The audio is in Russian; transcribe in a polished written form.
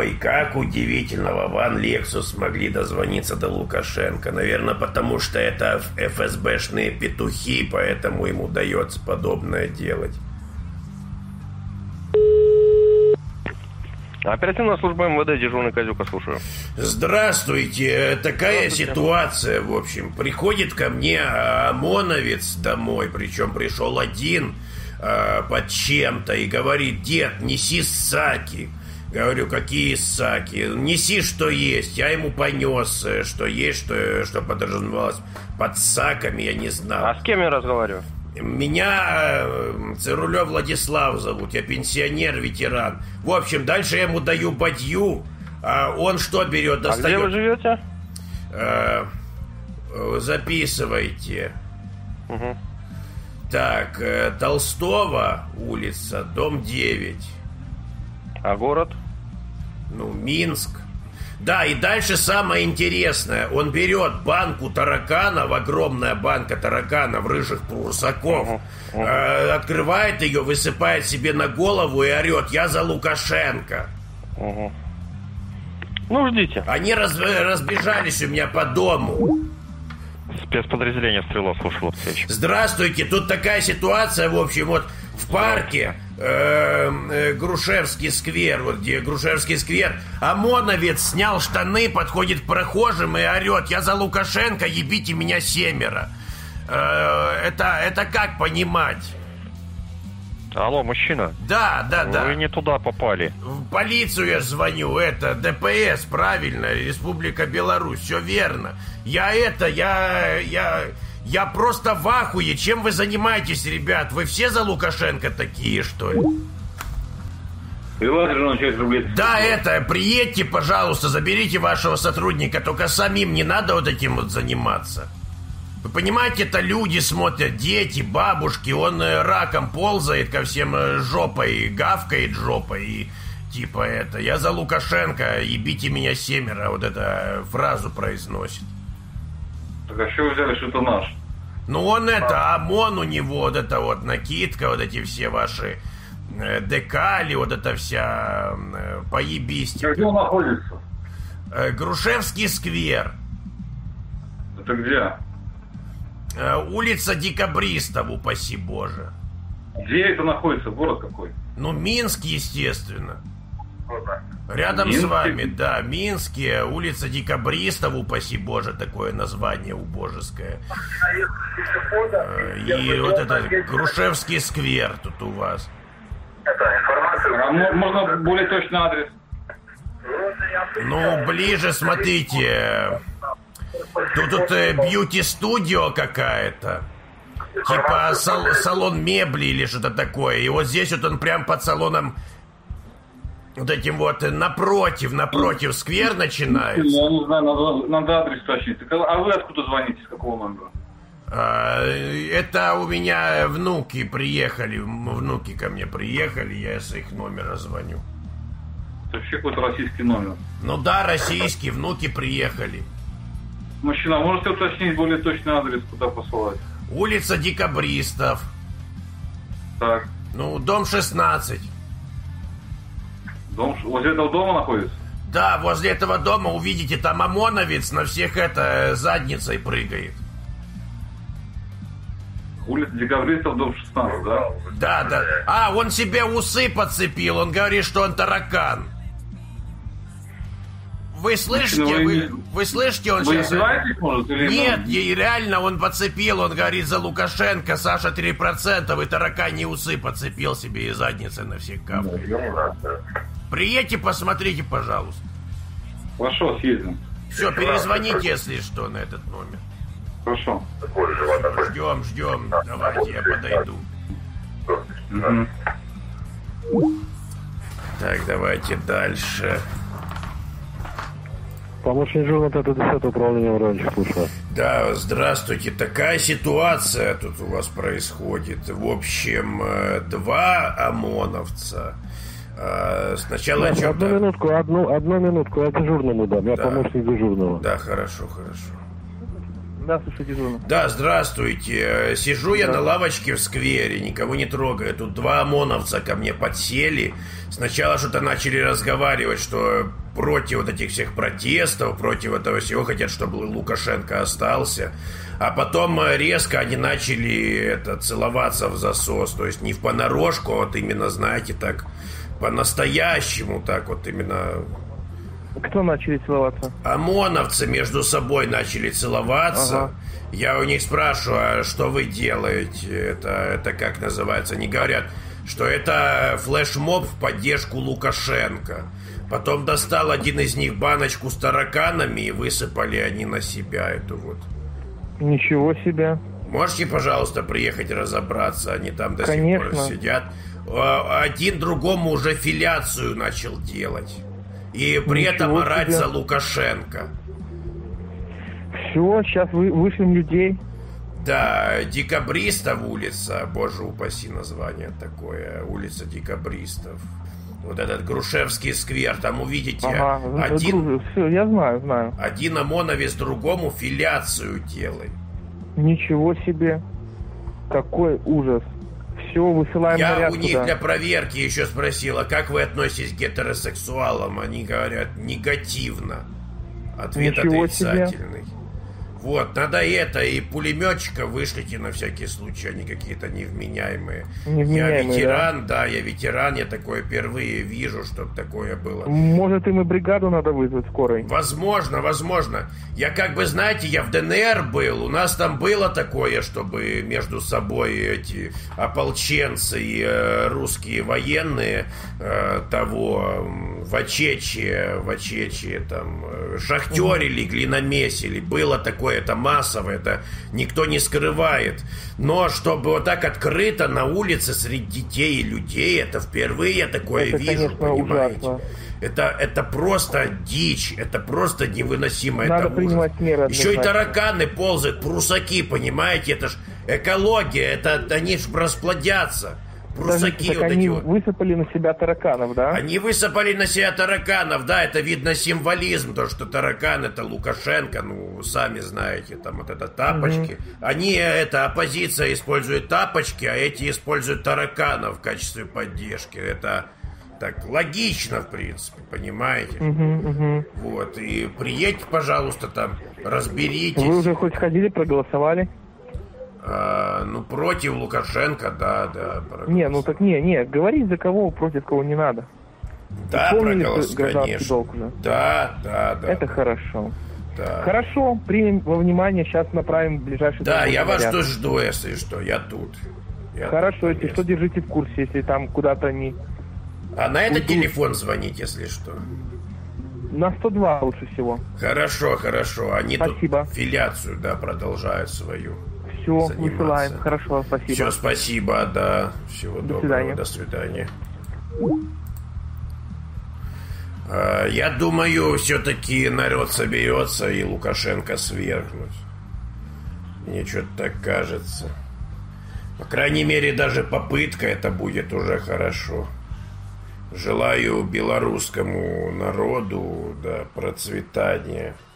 Ой, как удивительно, Вован Лексус смогли дозвониться до Лукашенко. Наверное, потому что это ФСБшные петухи, поэтому ему удается подобное делать. Оперативная служба МВД, дежурный Козюка, слушаю. Здравствуйте. Такая ситуация, в общем. Приходит ко мне ОМОНовец домой, причем пришел один под чем-то, и говорит: дед, неси саки. Говорю: какие саки? Неси, что есть. Я ему понес, что есть, что подразумевалось под саками, я не знал. А с кем я разговариваю? Меня Цирулев Владислав зовут. Я пенсионер, ветеран. В общем, дальше я ему даю бадью, а он что берет, достает. А где вы живете? Записывайте. Угу. Так, Толстого улица, дом 9. А город? Ну, Минск. Да, и дальше самое интересное. Он берет банку тараканов, огромная банка тараканов, рыжих прусаков, открывает ее, высыпает себе на голову и орет: я за Лукашенко. Ну, ждите. Они разбежались у меня по дому. Спецподразделение «Стрела», слушал. Здравствуйте, тут такая ситуация, в общем, вот в парке Грушевский сквер, вот где Грушевский сквер, ОМОНовец снял штаны, подходит к прохожим и орет: я за Лукашенко, ебите меня 7. Это как понимать? Алло, мужчина. Да. Вы не туда попали. В полицию я звоню, это ДПС, правильно, Республика Беларусь, все верно. Я просто в ахуе. Чем вы занимаетесь, ребят? Вы все за Лукашенко такие, что ли? Да, приедьте, пожалуйста, заберите вашего сотрудника, только самим не надо вот этим вот заниматься. Вы понимаете, это люди смотрят, дети, бабушки, он раком ползает ко всем жопой, гавкает жопой и типа я за Лукашенко, ебите меня 7, вот эту фразу произносит. Так а что вы взяли, что это наш? Ну он ОМОН у него, вот эта вот накидка, вот эти все ваши декали, вот эта вся поебистика. Где он находится? Грушевский сквер. Это где? Улица Декабристов, упаси Боже. Где это находится? Город какой? Ну, Минск, естественно. Рядом с вами, да, Минске, улица Декабристов, упаси Боже, такое название убожеское. И вот это Грушевский сквер тут у вас. А можно более точный адрес? Ну, ближе, смотрите. Тут бьюти-студио какая-то. Типа салон мебли или что-то такое. И вот здесь вот он прям под салоном, вот этим вот напротив сквер начинается. Я не знаю, надо адрес уточнить. А вы откуда звоните, с какого номера? Это у меня внуки приехали. Внуки ко мне приехали, я с их номера звоню. Это вообще какой-то российский номер. Ну да, российский, внуки приехали. Мужчина, можете уточнить более точный адрес, куда посылать? Улица Декабристов. Так. Ну, дом 16. Дом возле этого дома находится? Да, возле этого дома увидите, там ОМОНовец на всех задницей прыгает. Улица Декабристов, дом 16, да? Да. А, он себе усы подцепил, он говорит, что он таракан. Вы слышите? Вы слышите, он сейчас... Может, или нет, ей реально он подцепил, он говорит: за Лукашенко, Саша 3%, и таракани усы подцепил себе и задницы на всех капли. Приедьте, посмотрите, пожалуйста. Хорошо, съездим. Все, перезвоните, если что, на этот номер. Хорошо. Ждем. Давайте, я подойду. Так, давайте дальше. Помощник журналиста 10 управления Воронежа, слушаю. Да, здравствуйте. Такая ситуация тут у вас происходит. В общем, 2 ОМОНовца. Сначала о чем-то... Одну минутку, я дежурному дам. Я помощник дежурного. Да, хорошо. Да, слушай, дежурный. Да, здравствуйте. Сижу я на лавочке в сквере, никого не трогаю. Тут два ОМОНовца ко мне подсели. Сначала что-то начали разговаривать, что против вот этих всех протестов, против этого всего, хотят, чтобы Лукашенко остался. А потом резко они начали целоваться в засос. То есть не в понарошку, а вот именно, знаете, так по-настоящему, так вот именно... Кто начали целоваться? ОМОНовцы между собой начали целоваться. Ага. Я у них спрашиваю, а что вы делаете? Это как называется? Они говорят, что это флешмоб в поддержку Лукашенко. Потом достал один из них баночку с тараканами и высыпали они на себя эту вот. Ничего себе. Можете, пожалуйста, приехать разобраться? Они там до Конечно. сих пор сидят. Один другому уже филяцию начал делать. И при этом орать себе. за Лукашенко. Все, сейчас вышлем людей. Да, Декабристов улица, боже упаси название такое, улица Декабристов. Вот этот Грушевский сквер, там увидите, Ага, все, я знаю. один ОМОНовец другому филяцию делает. Ничего себе. Какой ужас. Все, высылаем Я наряд у них туда. для проверки еще спросила, как вы относитесь к гетеросексуалам? Они говорят, негативно. Ответ Ничего отрицательный. Вот, надо и пулеметчика вышлите на всякий случай, они какие-то невменяемые. Невменяемые, Я ветеран, да, я ветеран, я такое впервые вижу, чтобы такое было. Может, им и бригаду надо вызвать скорой? Возможно. Я как бы, знаете, я в ДНР был, у нас там было такое, чтобы между собой эти ополченцы и русские военные в Очечье там шахтерили, глиномесили. Было такое, это массово, это никто не скрывает. Но чтобы вот так открыто на улице среди детей и людей, это впервые я такое Это, вижу, конечно, понимаете? ужасно. Это просто дичь, это просто невыносимо. Надо это принимать ужас. меры Еще и однозначно. тараканы ползают, прусаки, понимаете? Это ж экология, они ж расплодятся. Прусаки Так вот они эти вот. высыпали на себя тараканов, да? Они высыпали на себя тараканов, да, это видно символизм, то, что таракан это Лукашенко, ну, сами знаете, там вот это тапочки. Они, оппозиция использует тапочки, а эти используют тараканов в качестве поддержки. Это так логично, в принципе, понимаете? Вот, и приедьте, пожалуйста, там, разберитесь. Вы уже хоть ходили, проголосовали? Против Лукашенко, да. Не, говорить за кого, против кого не надо. Да, Исполнили проголосовали, гражданский конечно. долг уже. Да. Это хорошо. Да. Хорошо, примем во внимание, сейчас направим в ближайший... Да, я вас наряд. тоже жду, если что, я тут. Хорошо, если что, держите в курсе, если там куда-то не... А на этот телефон звонить, если что. На 102 лучше всего. Хорошо. Они Спасибо. тут филяцию, да, продолжают свою. Все, заниматься. высылаем. Хорошо, спасибо. Все, спасибо, да. Всего доброго, свидания. до свидания. Я думаю, все-таки народ соберется и Лукашенко свергнуть. Мне что-то так кажется. По крайней мере, даже попытка это будет уже хорошо. Желаю белорусскому народу, да, процветания.